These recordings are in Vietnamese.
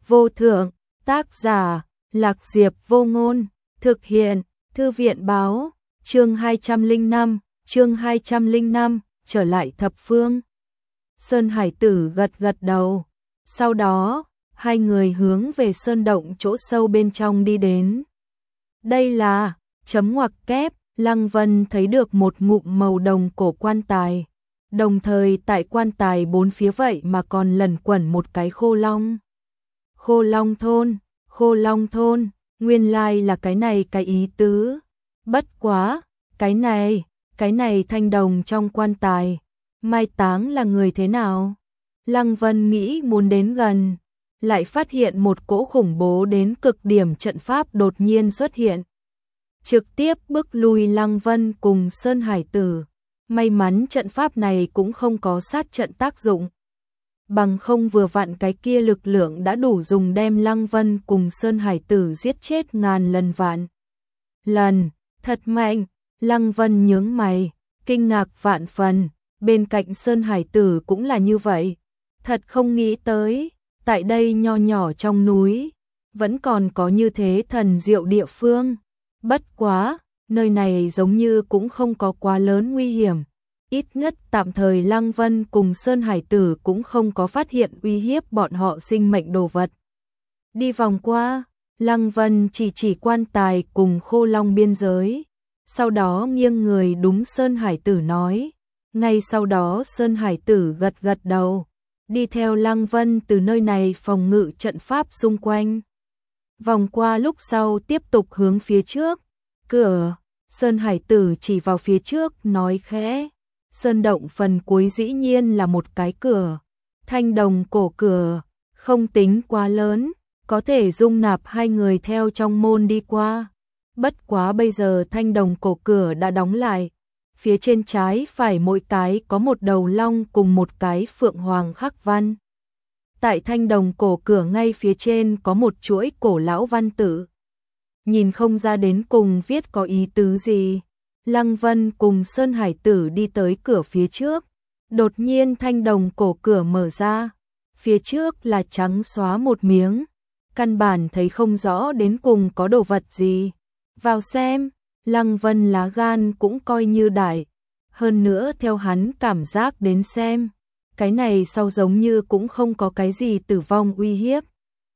vô thượng, tác giả, Lạc Diệp Vô Ngôn, thực hiện, Thư viện báo, chương 205, trở lại thập phương. Sơn Hải Tử gật gật đầu, sau đó, hai người hướng về sơn động chỗ sâu bên trong đi đến. Đây là, chấm ngoặc kép, Lăng Vân thấy được một ngụm màu đồng cổ quan tài, đồng thời tại quan tài bốn phía vậy mà còn lẩn quẩn một cái khô long. Khô long thôn, nguyên lai là cái này cái ý tứ. Bất quá, cái này thanh đồng trong quan tài, mai táng là người thế nào? Lăng Vân nghĩ muốn đến gần, lại phát hiện một cỗ khủng bố đến cực điểm trận pháp đột nhiên xuất hiện. Trực tiếp bức lui Lăng Vân cùng Sơn Hải Tử. May mắn trận pháp này cũng không có sát trận tác dụng. Bằng không vừa vặn cái kia lực lượng đã đủ dùng đem Lăng Vân cùng Sơn Hải Tử giết chết ngàn lần vạn lần. Thật mạnh, Lăng Vân nhướng mày, kinh ngạc vạn phần, bên cạnh Sơn Hải Tử cũng là như vậy. Thật không nghĩ tới, tại đây nho nhỏ trong núi, vẫn còn có như thế thần diệu địa phương. Bất quá, nơi này giống như cũng không có quá lớn nguy hiểm. Ít nhất tạm thời Lăng Vân cùng Sơn Hải Tử cũng không có phát hiện uy hiếp bọn họ sinh mệnh đồ vật. Đi vòng qua, Lăng Vân chỉ quan tài cùng khô long biên giới. Sau đó nghiêng người đúng Sơn Hải Tử nói. Ngay sau đó Sơn Hải Tử gật gật đầu, đi theo Lăng Vân từ nơi này phòng ngự trận pháp xung quanh. Vòng qua lúc sau tiếp tục hướng phía trước. Cửa, Sơn Hải Tử chỉ vào phía trước nói khẽ. Sơn động phần cuối dĩ nhiên là một cái cửa. Thanh đồng cổ cửa, không tính quá lớn, có thể dung nạp hai người theo trong môn đi qua. Bất quá bây giờ thanh đồng cổ cửa đã đóng lại. Phía trên trái phải mỗi cái có một đầu long cùng một cái phượng hoàng khắc văn. Tại thanh đồng cổ cửa ngay phía trên có một chuỗi cổ lão văn tự. Nhìn không ra đến cùng viết có ý tứ gì. Lăng Vân cùng Sơn Hải Tử đi tới cửa phía trước. Đột nhiên thanh đồng cổ cửa mở ra. Phía trước là trắng xóa một miếng. Căn bản thấy không rõ đến cùng có đồ vật gì. Vào xem, Lăng Vân lá gan cũng coi như đại. Hơn nữa theo hắn cảm giác đến xem. Cái này sau giống như cũng không có cái gì tử vong uy hiếp.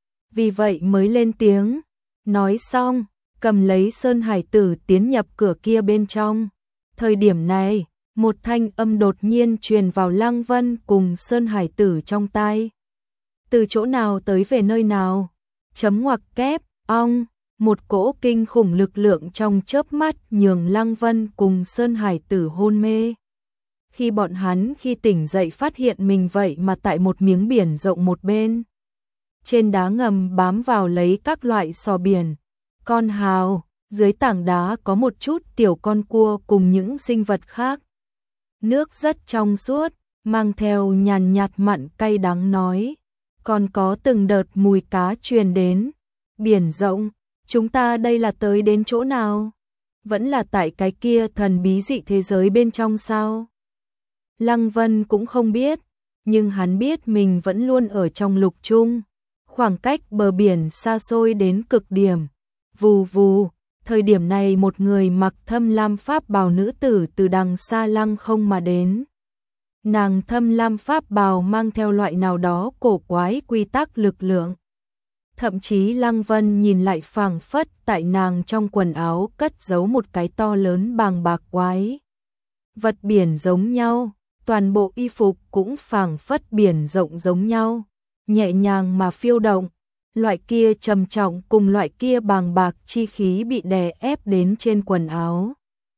Vì vậy mới lên tiếng. Nói xong, cầm lấy Sơn Hải Tử tiến nhập cửa kia bên trong. Thời điểm này, một thanh âm đột nhiên truyền vào Lăng Vân cùng Sơn Hải Tử trong tai. Từ chỗ nào tới về nơi nào? Chấm ngoặc kép, ong, một cỗ kinh khủng lực lượng trong chớp mắt nhường Lăng Vân cùng Sơn Hải Tử hôn mê. Khi bọn hắn khi tỉnh dậy phát hiện mình vậy mà tại một miếng biển rộng một bên. Trên đá ngầm bám vào lấy các loại sò biển, con hào, dưới tảng đá có một chút tiểu con cua cùng những sinh vật khác. Nước rất trong suốt, mang theo nhàn nhạt mặn cay đắng nói. Còn có từng đợt mùi cá truyền đến. Biển rộng, chúng ta đây là tới đến chỗ nào? Vẫn là tại cái kia thần bí dị thế giới bên trong sao? Lăng Vân cũng không biết, nhưng hắn biết mình vẫn luôn ở trong lục trung. Khoảng cách bờ biển xa xôi đến cực điểm. Vù vù, thời điểm này một người mặc thâm lam pháp bào nữ tử từ đằng xa lăng không mà đến. Nàng thâm lam pháp bào mang theo loại nào đó cổ quái quy tắc lực lượng. Thậm chí Lăng Vân nhìn lại phảng phất tại nàng trong quần áo cất giấu một cái to lớn bàng bạc quái. Vật biển giống nhau, toàn bộ y phục cũng phảng phất biển rộng giống nhau, nhẹ nhàng mà phiêu động. Loại kia trầm trọng cùng loại kia bàng bạc chi khí bị đè ép đến trên quần áo.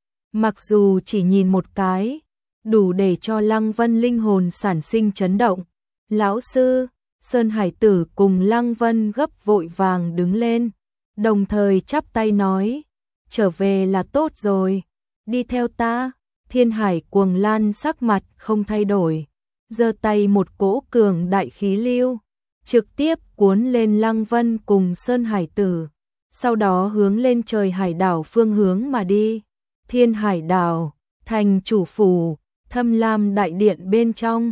Mặc dù chỉ nhìn một cái, đủ để cho Lăng Vân linh hồn sản sinh chấn động. Lão sư, Sơn Hải Tử cùng Lăng Vân gấp vội vàng đứng lên, đồng thời chắp tay nói, trở về là tốt rồi, đi theo ta. Thiên Hải Cuồng Lan sắc mặt không thay đổi, giơ tay một cỗ cường đại khí lưu, trực tiếp cuốn lên Lăng Vân cùng Sơn Hải Tử, sau đó hướng lên trời hải đảo phương hướng mà đi. Thiên Hải đảo, thành chủ phủ, thâm lam đại điện bên trong,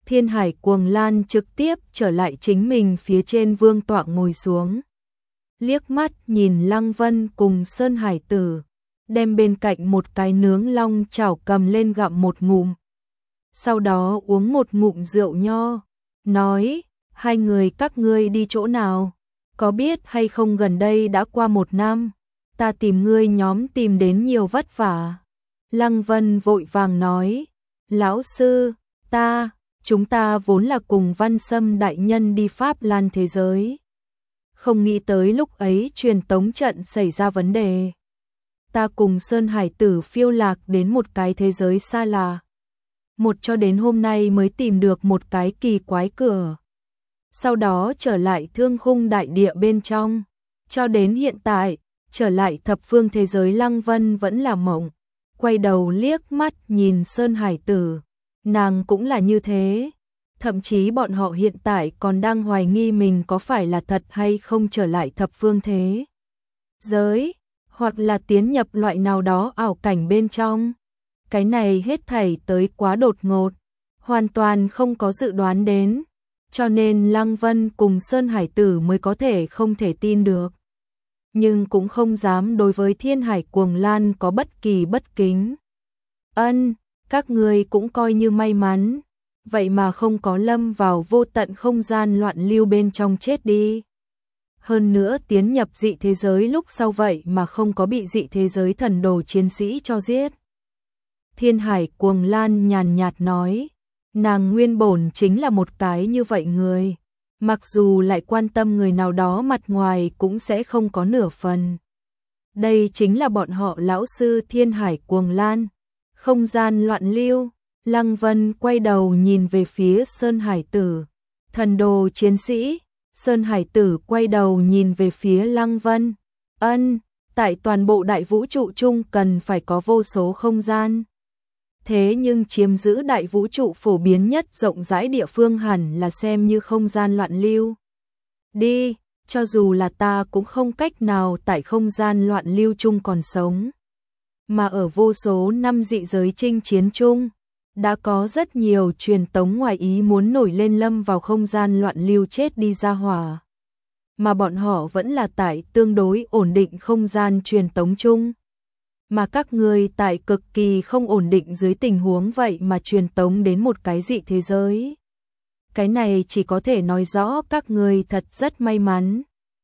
Thiên Hải Cuồng Lan trực tiếp trở lại chính mình phía trên vương tọa ngồi xuống. Liếc mắt nhìn Lăng Vân cùng Sơn Hải Tử, đem bên cạnh một cái nướng long chảo cầm lên gặm một ngụm. Sau đó uống một ngụm rượu nho, nói, hai người các ngươi đi chỗ nào? Có biết hay không gần đây đã qua 1 năm, ta tìm ngươi nhóm tìm đến nhiều vất vả. Lăng Vân vội vàng nói, lão sư, chúng ta vốn là cùng Văn Sâm đại nhân đi Pháp Lan thế giới. Không nghĩ tới lúc ấy truyền tống trận xảy ra vấn đề. Ta cùng Sơn Hải Tử phiêu lạc đến một cái thế giới xa lạ. Cho đến hôm nay mới tìm được một cái kỳ quái cửa. Sau đó trở lại Thương Khung đại địa bên trong. Cho đến hiện tại, trở lại thập phương thế giới. Lăng Vân vẫn là mộng. Quay đầu liếc mắt nhìn Sơn Hải Tử. Nàng cũng là như thế. Thậm chí bọn họ hiện tại còn đang hoài nghi mình có phải là thật hay không trở lại thập phương thế giới, hoặc là tiến nhập loại nào đó ảo cảnh bên trong. Cái này hết thảy tới quá đột ngột, hoàn toàn không có dự đoán đến, cho nên Lăng Vân cùng Sơn Hải Tử mới có thể không thể tin được. Nhưng cũng không dám đối với Thiên Hải Cuồng Lan có bất kỳ bất kính. Các ngươi cũng coi như may mắn, vậy mà không có lâm vào vô tận không gian loạn lưu bên trong chết đi. Hơn nữa tiến nhập dị thế giới lúc sau vậy mà không có bị dị thế giới thần đồ chiến sĩ cho giết. Thiên Hải Cuồng Lan nhàn nhạt nói, nàng nguyên bổn chính là một cái như vậy người, mặc dù lại quan tâm người nào đó mặt ngoài cũng sẽ không có nửa phần. Đây chính là bọn họ lão sư Thiên Hải Cuồng Lan. Không gian loạn lưu. Lăng Vân quay đầu nhìn về phía Sơn Hải Tử, thần đồ chiến sĩ. Sơn Hải Tử quay đầu nhìn về phía Lăng Vân. Tại toàn bộ đại vũ trụ chung cần phải có vô số không gian. Thế nhưng chiếm giữ đại vũ trụ phổ biến nhất rộng rãi địa phương hẳn là xem như không gian loạn lưu. Đi, cho dù là ta cũng không cách nào tại không gian loạn lưu chung còn sống. Mà ở vô số năm dị giới chinh chiến chung, đã có rất nhiều truyền tống ngoài ý muốn nổi lên lâm vào không gian loạn lưu chết đi ra hỏa. Mà bọn họ vẫn là tại tương đối ổn định không gian truyền tống chung. Mà các người tại cực kỳ không ổn định dưới tình huống vậy mà truyền tống đến một cái dị thế giới. Cái này chỉ có thể nói rõ các người thật rất may mắn.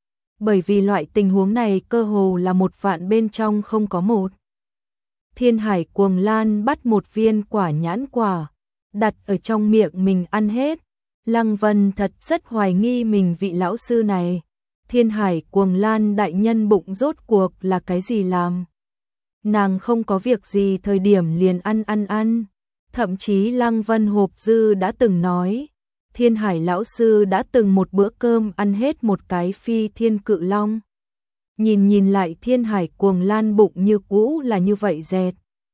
Bởi vì loại tình huống này cơ hồ là 1 vạn bên trong không có một. Thiên Hải Cuồng Lan bắt một viên quả nhãn quả, đặt ở trong miệng mình ăn hết. Lăng Vân thật rất hoài nghi mình vị lão sư này. Thiên Hải Cuồng Lan đại nhân bụng rốt cuộc là cái gì làm? Nàng không có việc gì thời điểm liền ăn. Thậm chí Lăng Vân hộp dư đã từng nói, Thiên Hải lão sư đã từng một bữa cơm ăn hết một cái phi thiên cự long. Nhìn lại Thiên Hải Cuồng Lan bụng như cũ là như vậy dẹt.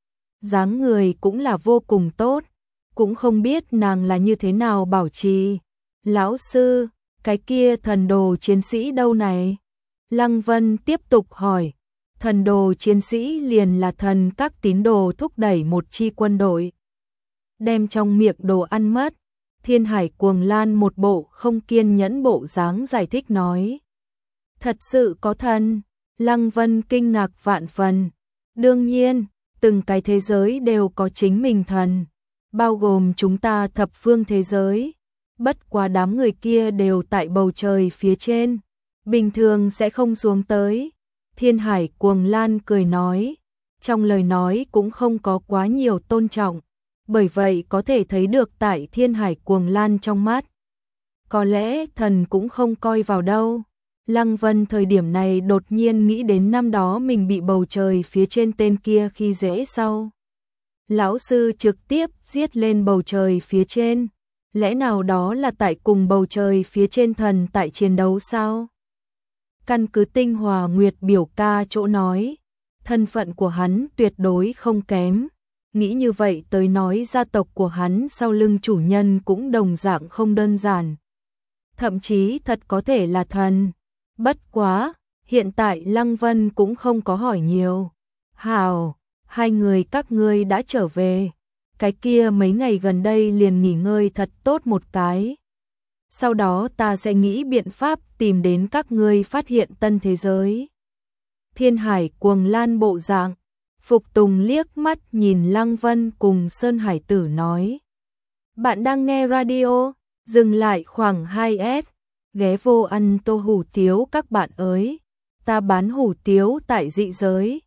Dáng người cũng là vô cùng tốt, cũng không biết nàng là như thế nào bảo trì. Lão sư, cái kia thần đồ chiến sĩ đâu này? Lăng Vân tiếp tục hỏi. Thần đồ chiến sĩ liền là thần các tín đồ thúc đẩy một chi quân đội. Đem trong miệng đồ ăn mất. Thiên Hải Cuồng Lan một bộ không kiên nhẫn bộ dáng giải thích nói. Thật sự có thần? Lăng Vân kinh ngạc vạn phần. Đương nhiên, từng cái thế giới đều có chính mình thần, bao gồm chúng ta thập phương thế giới. Bất quá đám người kia đều tại bầu trời phía trên, bình thường sẽ không xuống tới. Thiên Hải Cuồng Lan cười nói, trong lời nói cũng không có quá nhiều tôn trọng, bởi vậy có thể thấy được tại Thiên Hải Cuồng Lan trong mắt. Có lẽ thần cũng không coi vào đâu. Lăng Vân thời điểm này đột nhiên nghĩ đến năm đó mình bị bầu trời phía trên tên kia khi dễ sau. Lão sư trực tiếp giết lên bầu trời phía trên. Lẽ nào đó là tại cùng bầu trời phía trên thần tại chiến đấu sao? Căn cứ Tinh Hòa Nguyệt biểu ca chỗ nói, thân phận của hắn tuyệt đối không kém. Nghĩ như vậy tới nói gia tộc của hắn sau lưng chủ nhân cũng đồng dạng không đơn giản. Thậm chí thật có thể là thần. Bất quá, hiện tại Lăng Vân cũng không có hỏi nhiều. Hào, hai người các ngươi đã trở về. cái kia mấy ngày gần đây liền nghỉ ngơi thật tốt một cái. Sau đó ta sẽ nghĩ biện pháp tìm đến các ngươi phát hiện tân thế giới. Thiên Hải cuồng lan bộ dạng, Phục Tùng liếc mắt nhìn Lăng Vân cùng Sơn Hải Tử nói. Bạn đang nghe radio, dừng lại khoảng 2S, ghé vô ăn tô hủ tiếu các bạn ơi. Ta bán hủ tiếu tại dị giới,